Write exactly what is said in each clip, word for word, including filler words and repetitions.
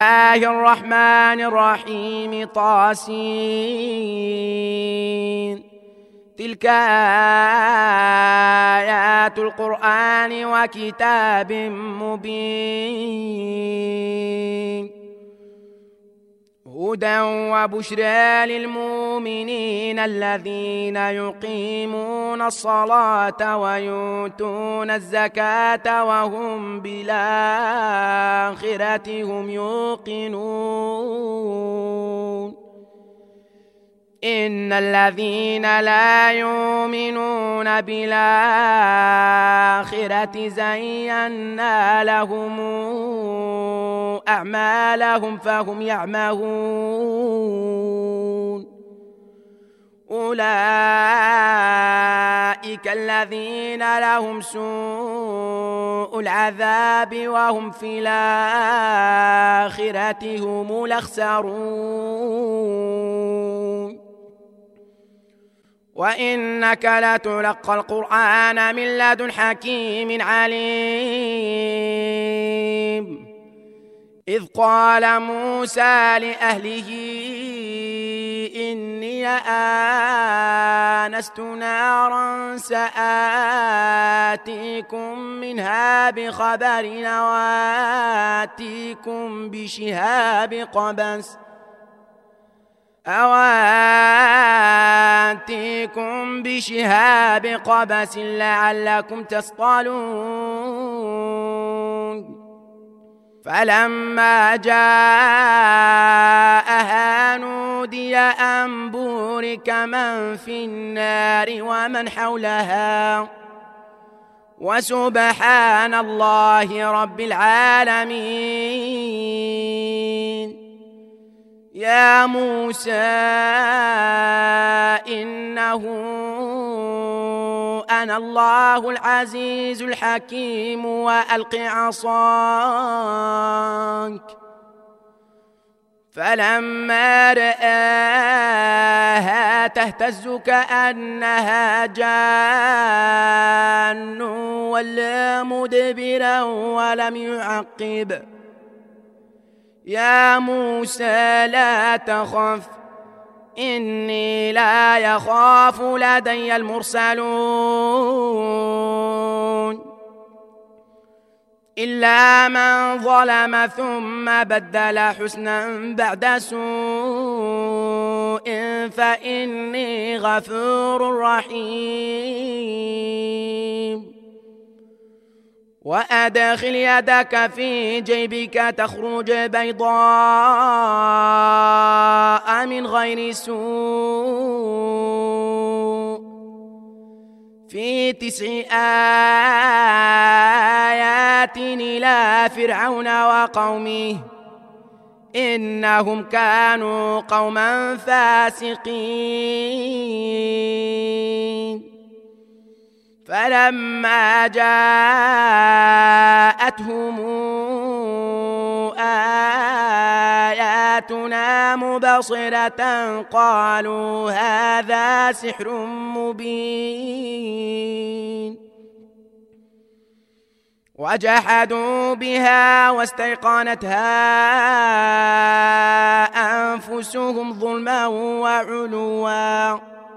الله الرحمن الرحيم طاسين. تلك آيات القرآن وكتاب مبين هدى وبشرى للمؤمنين الذين يقيمون الصلاة ويؤتون الزكاة وهم بالآخرة هم يوقنون. إن الذين لا يؤمنون بالآخرة زينا لهم أعمالهم فهم يعمهون. أولئك الذين لهم سوء العذاب وهم في الآخرة هم الأخسرون. وإنك لتلقى القرآن من لدن حكيم عليم. إذ قال موسى لأهله إني آنست نارا سآتيكم منها بخبر وآتيكم بشهاب قبس أواتيكم بشهاب قبس لعلكم تصطلون. فلما جاءها نودي أن بورك من في النار ومن حولها وسبحان الله رب العالمين. يا موسى إنه أنا الله العزيز الحكيم وألق عصاك. فلما رآها تهتز كأنها جان ولا مدبرا ولم يعقب. يا موسى لا تخف إني لا يخاف لدي المرسلون إلا من ظلم ثم بدل حسنا بعد سوء فإني غفور رحيم. وأدخل يدك في جيبك تخرج بيضاء من غير سوء في تسع آيات إلى فرعون وقومه إنهم كانوا قوما فاسقين. فلما جاءتهم آياتنا مبصرة قالوا هذا سحر مبين. وجحدوا بها واستيقنتها أنفسهم ظلما وعلوا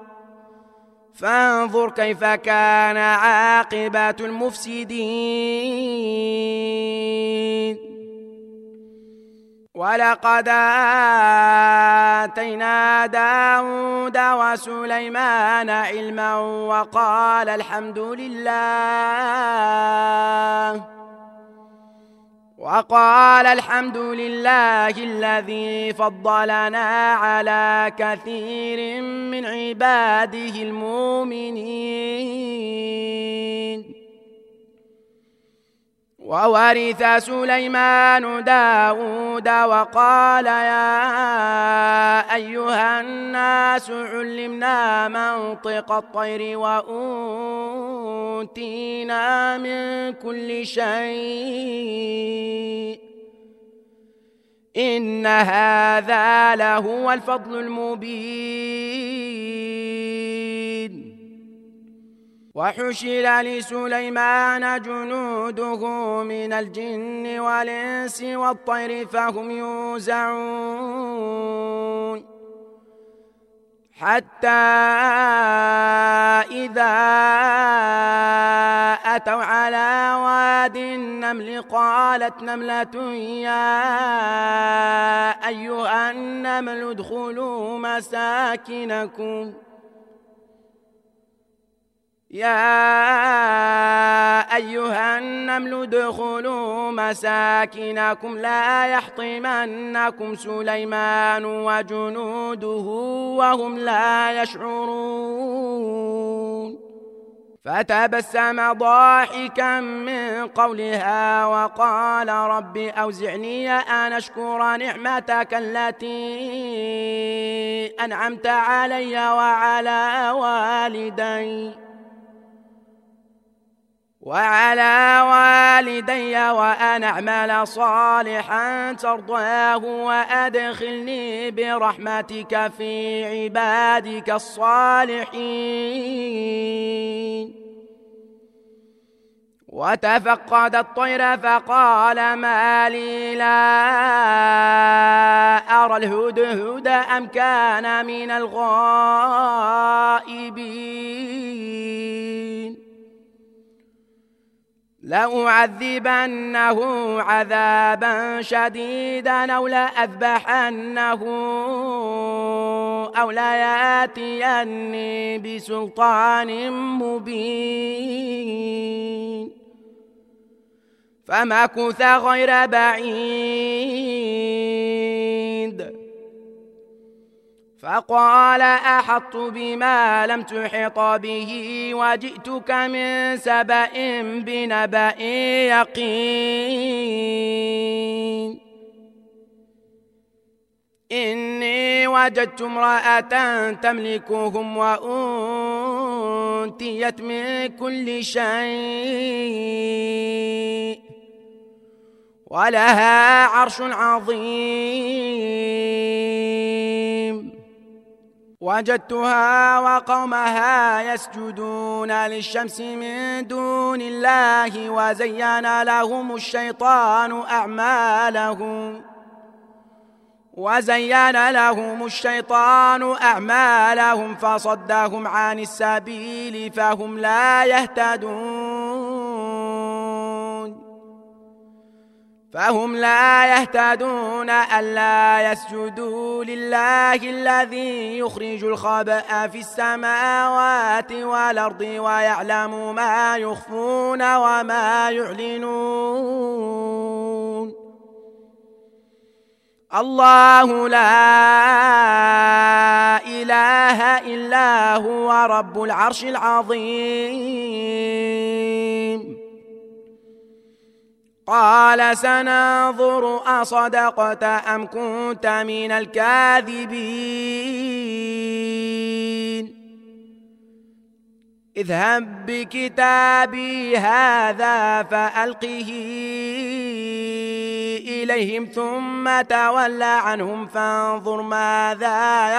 فانظر كيف كان عاقبة المفسدين. ولقد آتينا داود وسليمان علما وقال الحمد لله وقال الحمد لله الذي فضلنا على كثير من عباده المؤمنين. وورث سليمان داود وقال يا أيها الناس علمنا منطق الطير وأوتينا من كل شيء إن هذا لهو الفضل المبين. وحشر لسليمان جنوده من الجن والإنس والطير فهم يوزعون حتى إذا أتوا على واد النمل قالت نملة يا أيها النمل ادخلوا مساكنكم يا أيها النمل ادخلوا مساكنكم لا يحطمنكم سليمان وجنوده وهم لا يشعرون فتبسم ضاحكا من قولها وقال رب أوزعني أن أشكر نعمتك التي أنعمت علي وعلى والدي وعلى والدي وأن أعمل صالحا ترضاه وأدخلني برحمتك في عبادك الصالحين وتفقد الطير فقال ما لي لا أرى الهدهد أم كان من الغائبين لأعذبنه عذابا شديدا أو لأذبحنه أو ليأتيني بسلطان مبين فمكث غير بعيد فقال أحطت بما لم تحط به وجئتك من سبأ بنبأ يقين إني وجدت امرأة تملكهم وأوتيت من كل شيء ولها عرش عظيم وجدتها وقومها يسجدون للشمس من دون الله وزين لهم الشيطان أعمالهم وزين لهم الشيطان أعمالهم فصدهم عن السبيل فهم لا يهتدون فهم لا يهتدون ألا يسجدوا لله الذي يخرج الخبأ في السماوات والأرض ويعلم ما يخفون وما يعلنون الله لا إله إلا هو رب العرش العظيم قال سننظر أصدقت أم كنت من الكاذبين اذهب بكتابي هذا فألقه إليهم ثم تول عنهم فانظر ماذا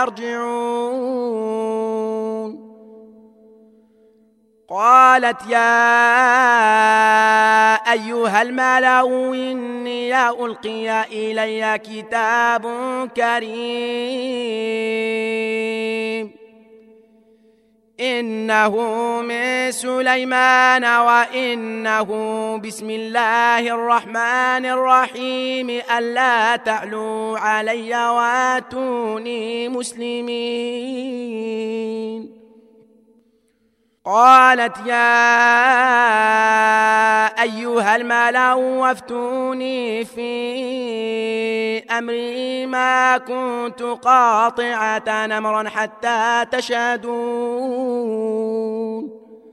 يرجعون قالت يا أيها الملأ إني ألقي إلي كتاب كريم إنه من سليمان وإنه بسم الله الرحمن الرحيم ألا تعلوا علي واتوني مسلمين قالت يا أيها الملأ وافتوني في أمري ما كنت قاطعة أمرا حتى تشهدون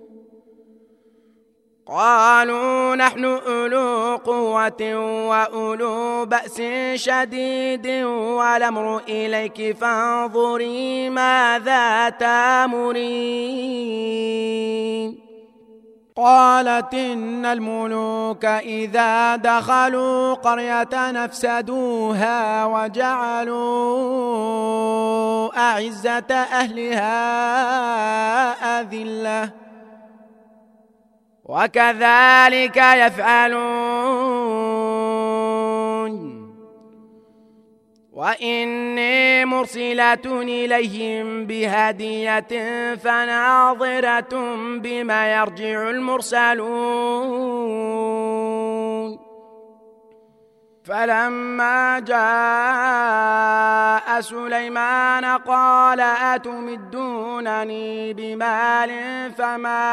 قالوا نحن أولو قوة وأولو بأس شديد والأمر إليك فانظري ماذا تأمرين قالت إن الملوك إذا دخلوا قرية نفسدوها وجعلوا أعزة أهلها أذلة وكذلك يفعلون. وإني مرسلة إليهم بهدية فناظرة بما يرجع المرسلون. فلما جاء سليمان قال أتمدونني بمال فما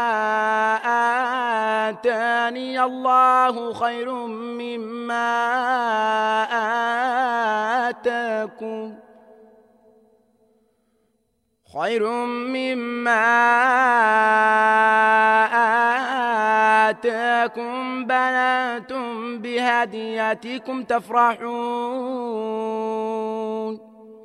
آتاني الله خير مما آتاكم خير مما آتاكم بل أنتم بهديتكم تفرحون.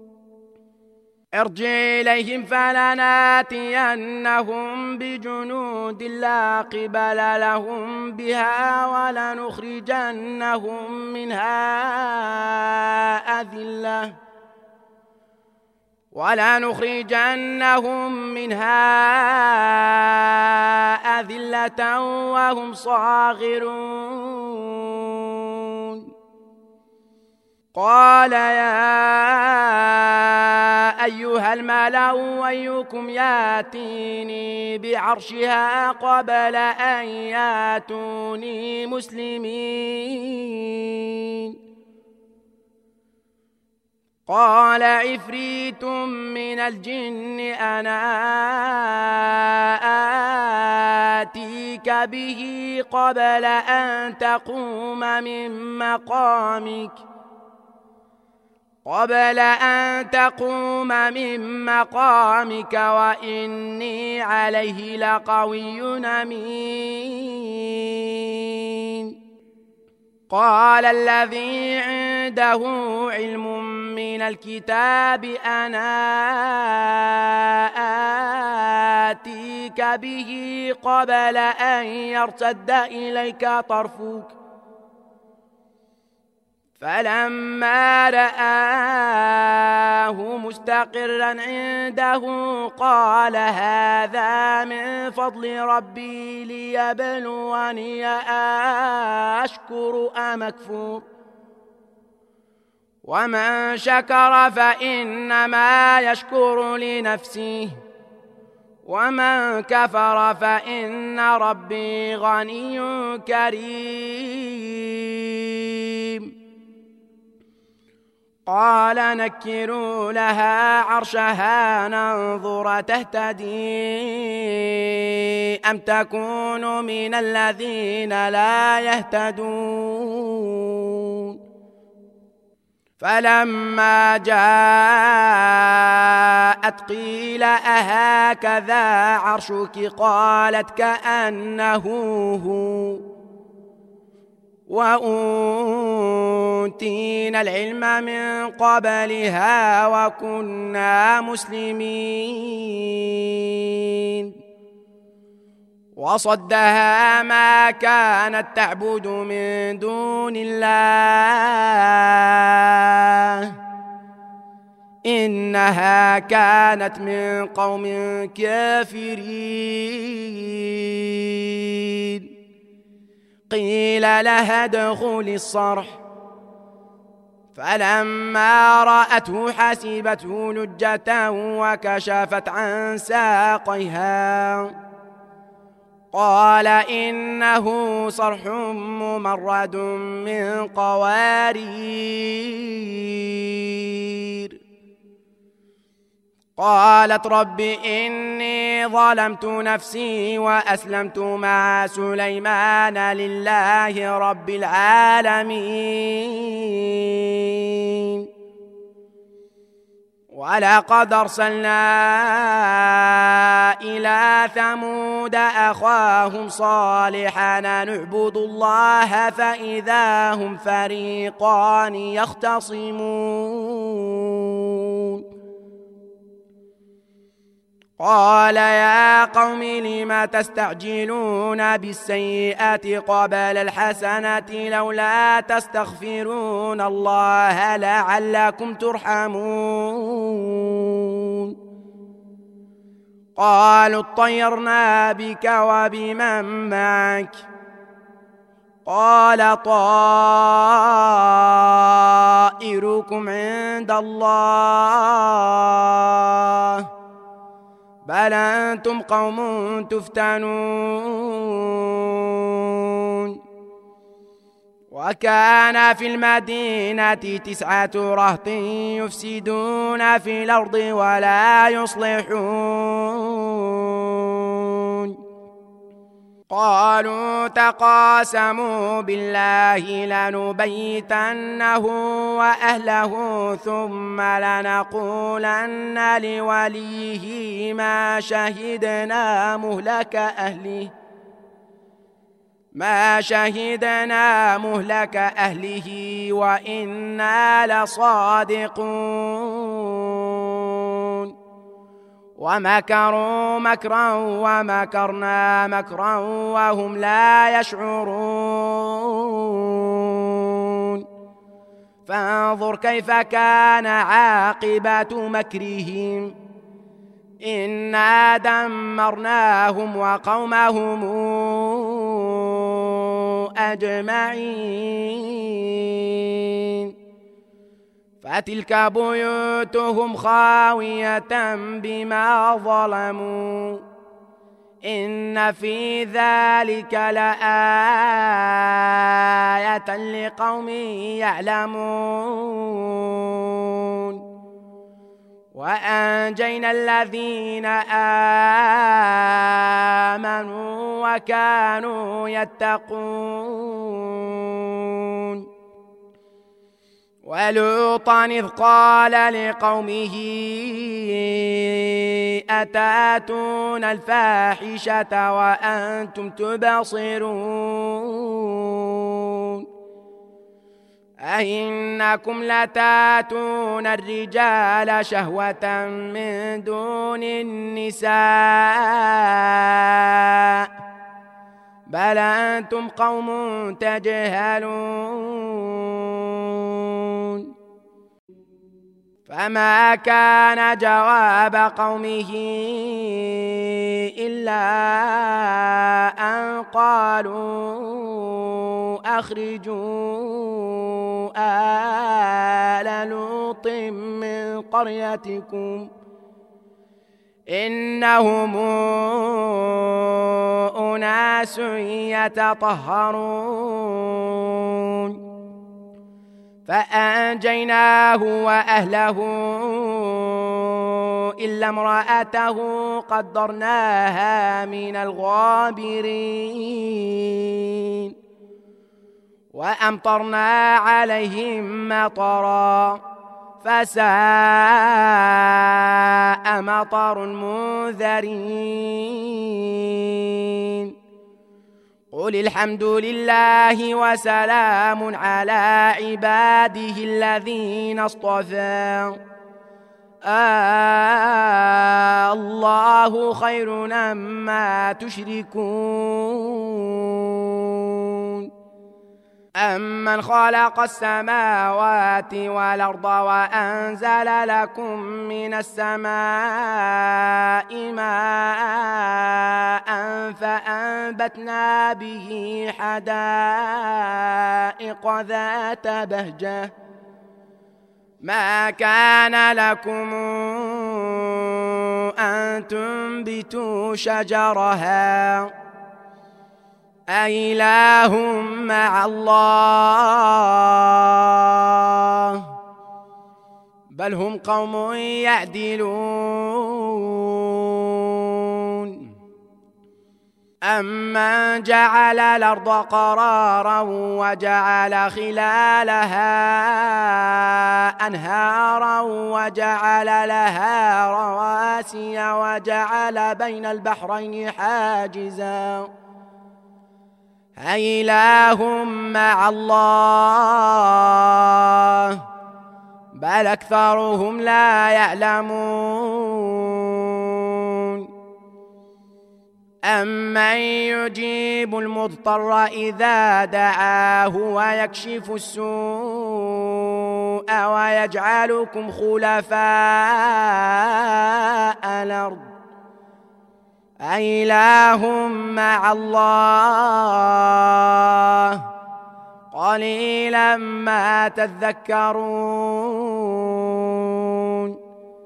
ارجع إليهم فلناتينهم بجنود لا قبل لهم بها ولنخرجنهم منها أذلة ولنخرجنهم منها أذلة وهم صاغرون. قال يا أيها الملأ أيكم ياتيني بعرشها قبل أن ياتوني مسلمين. قال عفريت من الجن أنا آتيك به قبل أن تقوم من مقامك قبل أن تقوم من مقامك وإني عليه لقوي أمين. قال الذي عنده علم من الكتاب أنا آتيك به قبل أن يرتد إليك طرفك فلما رآه مستقرا عنده قال هذا من فضل ربي ليبلوني أشكر أم أكفر ومن شكر فإنما يشكر لنفسه ومن كفر فإن ربي غني كريم. قال نكروا لها عرشها ننظر تهتدي أم تكون من الذين لا يهتدون. فلما جاءت قيل أهكذا عرشك قالت كأنه هو وأوتينا العلم من قبلها وكنا مسلمين. وصدها ما كانت تعبد من دون الله إنها كانت من قوم كافرين. قيل لها ادخلي الصرح فلما رأته حسبته لجة وكشفت عن ساقيها قال إنه صرح ممرد من قوارير. قالت رب إني ظلمت نفسي وأسلمت مع سليمان لله رب العالمين. ولقد أرسلنا إلى ثمود أخاهم صالحا نعبد الله فإذا هم فريقان يختصمون. قال يا قوم لم تستعجلون بالسيئة قبل الحسنة لولا تستغفرون الله لعلكم ترحمون. قالوا اطيرنا بك وبمن معك قال طائركم عند الله بل أنتم قوم تفتنون وكان في المدينة تسعة رهط يفسدون في الأرض ولا يصلحون قالوا تقاسموا بالله لنبيتنه وأهله ثم لنقولن لوليه ما شهدنا مهلك أهله ما شهدنا مهلك أهله وإنا لصادقون ومكروا مكرا ومكرنا مكرا وهم لا يشعرون فانظر كيف كان عاقبة مكرهم إنا دمرناهم وقومهم أجمعين فتلك بيوتهم خاوية بما ظلموا إن في ذلك لآية لقوم يعلمون وأنجينا الذين آمنوا وكانوا يتقون ولوطا إذ قال لقومه أتاتون الفاحشة وأنتم تبصرون أئنكم لتاتون الرجال شهوة من دون النساء بل أنتم قوم تجهلون فما كان جواب قومه إلا أن قالوا أخرجوا آل لوط من قريتكم إنهم أناس يتطهرون فأنجيناه وأهله إلا امرأته قدرناها من الغابرين وأمطرنا عليهم مطرا فساء مطر المنذرين قل الحمد لله وسلام على عباده الذين اصطفى آه الله خير أما تشركون أمن خلق السماوات والأرض وأنزل لكم من السماء ماء فأنبتنا به حدائق ذات بهجة ما كان لكم أن تنبتوا شجرها أإله مع الله بل هم قوم يعدلون أمن جعل الأرض قرارا وجعل خلالها أنهارا وجعل لها رواسي وجعل بين البحرين حاجزا أإله مع الله بل أكثرهم لا يعلمون أمن يجيب المضطر إذا دعاه ويكشف السوء ويجعلكم خلفاء الأرض أإله مع الله قليلا ما تذكرون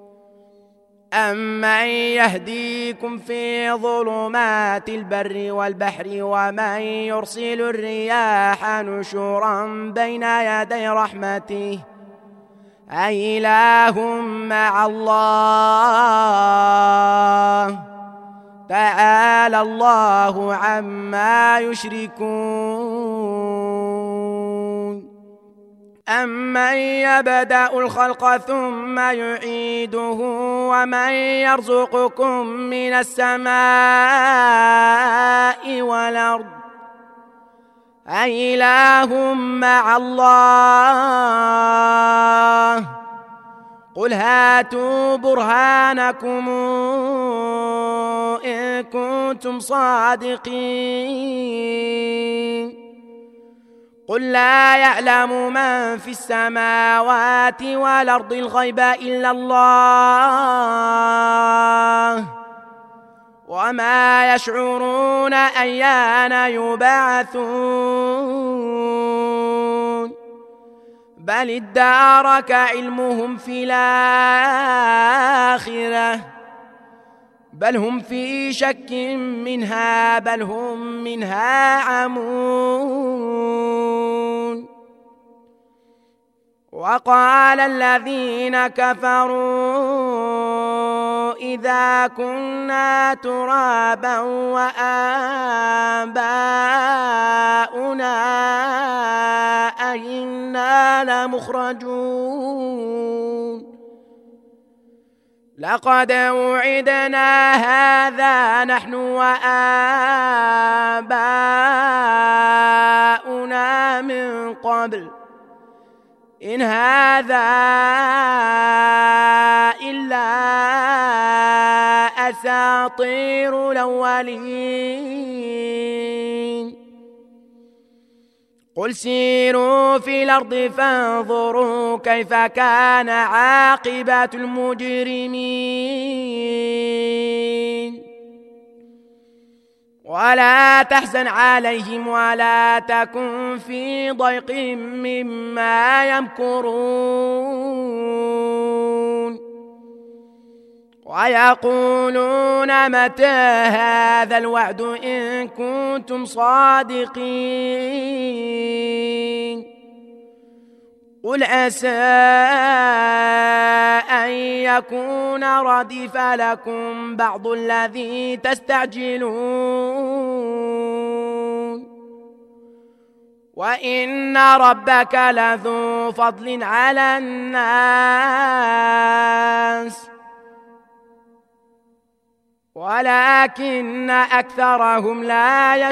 أمن يهديكم في ظلمات البر والبحر ومن يرسل الرياح نشورا بين يدي رحمته أإله مع الله تعالى الله عما يشركون أمن يبدأ الخلق ثم يعيده ومن يرزقكم من السماء والأرض أإله مع الله قل هاتوا برهانكم إن كنتم صادقين قل لا يعلم من في السماوات والأرض الغيب إلا الله وما يشعرون أيان يبعثون بل ادارك علمهم في الآخرة بل هم في شك منها بل هم منها عمون وقال الذين كفروا إذا كنا ترابا وآباؤنا أئنا لمخرجون لقد وعدنا هذا نحن وآباؤنا من قبل إن هذا إلا أساطير الأولين قل سيروا في الأرض فانظروا كيف كان عاقبة المجرمين ولا تحزن عليهم ولا تكن في ضيق مما يمكرون ويقولون متى هذا الوعد إن كنتم صادقين قل عسى أن يكون ردف لكم بعض الذي تستعجلون وإن ربك لذو فضل على الناس ولكن أكثرهم لا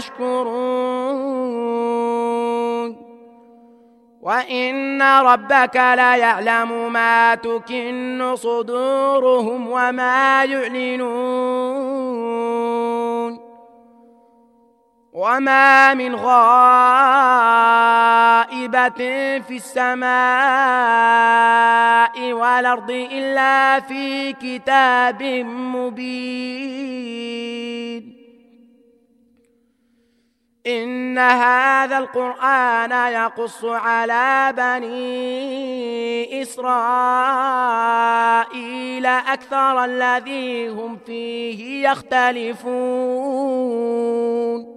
يشكرون وإن ربك لا يعلم ما تكن صدورهم وما يعلنون وما من غائبة في السماء والأرض إلا في كتاب مبين إن هذا القرآن يقص على بني إسرائيل أكثر الذي هم فيه يختلفون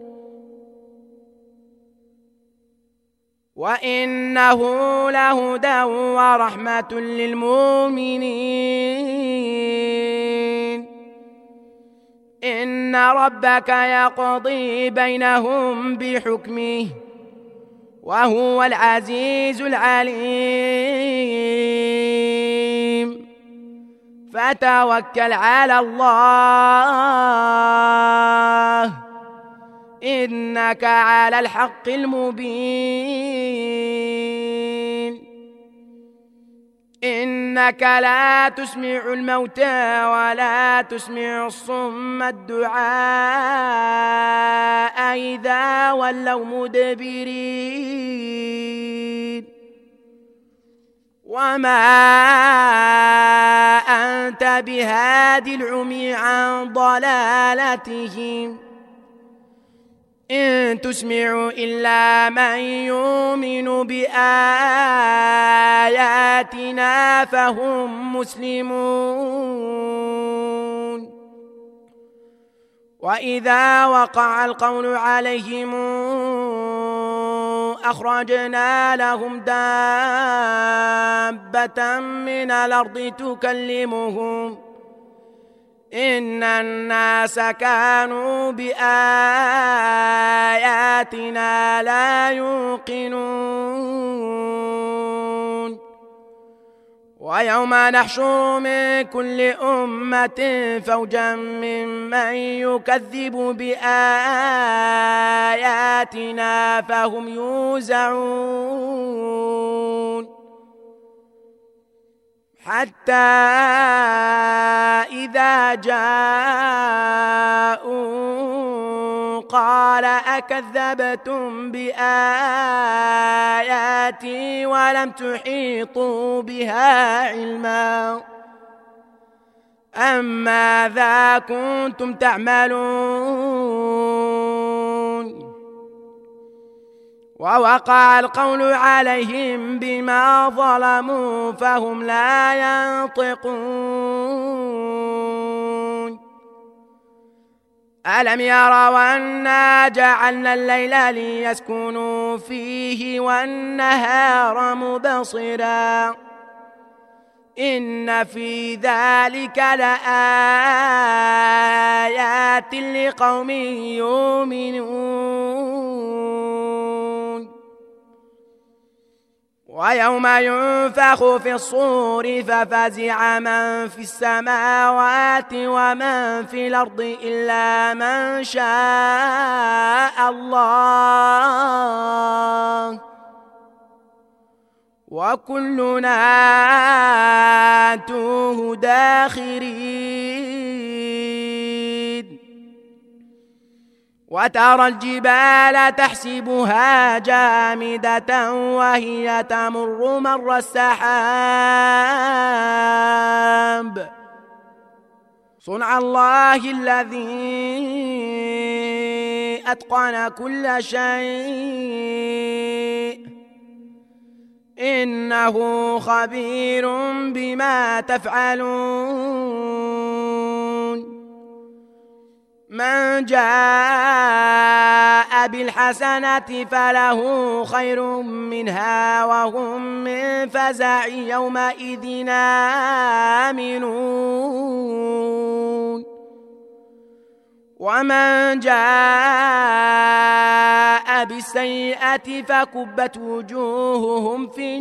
وإنه لهدى ورحمة للمؤمنين إن ربك يقضي بينهم بحكمه وهو العزيز العليم فتوكل على الله إنك على الحق المبين إنك لا تسمع الموتى ولا تسمع الصم الدعاء إذا ولوا مدبرين وما أنت أنت بهادي العمي عن ضلالتهم إن تسمع إلا من يؤمن بآياتنا فهم مسلمون وإذا وقع القول عليهم أخرجنا لهم دابة من الأرض تكلمهم إن الناس كانوا بآياتنا لا يوقنون ويوم نحشر من كل أمة فوجا ممن يكذب بآياتنا فهم يوزعون حتى إذا جاءوا قال أكذبتم بآياتي ولم تحيطوا بها علما أم ماذا كنتم تعملون ووقع القول عليهم بما ظلموا فهم لا ينطقون ألم يروا أنا جعلنا الليل ليسكنوا فيه والنهار مبصرا إن في ذلك لآيات لقوم يؤمنون ويوم ينفخ في الصور ففزع من في السماوات ومن في الأرض إلا من شاء الله وكلنا آتوه داخرين وترى الجبال تحسبها جامدة وهي تمر مر السحاب صنع الله الذي أتقن كل شيء إنه خبير بما تفعلون من جاء بالحسنة فله خير منها وهم من فزع يومئذ آمنون ومن جاء بالسيئة فكبت وجوههم في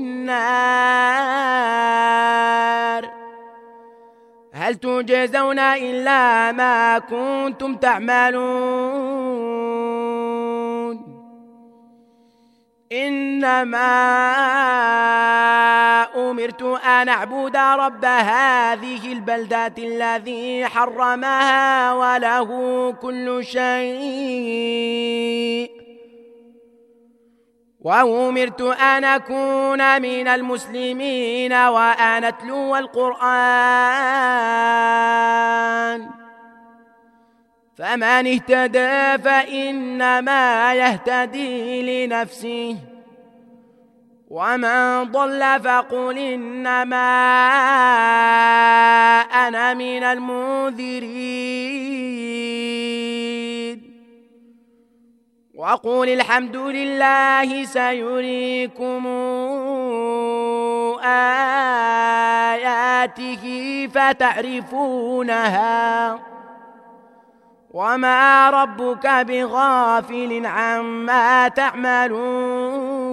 النار هل تجزون إلا ما كنتم تعملون إنما أمرت أن أعبد رب هذه البلدة الذي حرمها وله كل شيء وأمرت أن أكون من المسلمين وأن أتلو القرآن فمن اهتدى فإنما يهتدي لنفسه ومن ضل فقل إنما أنا من المنذرين وقل الحمد لله سيريكم آياته فتعرفونها وما ربك بغافل عما تعملون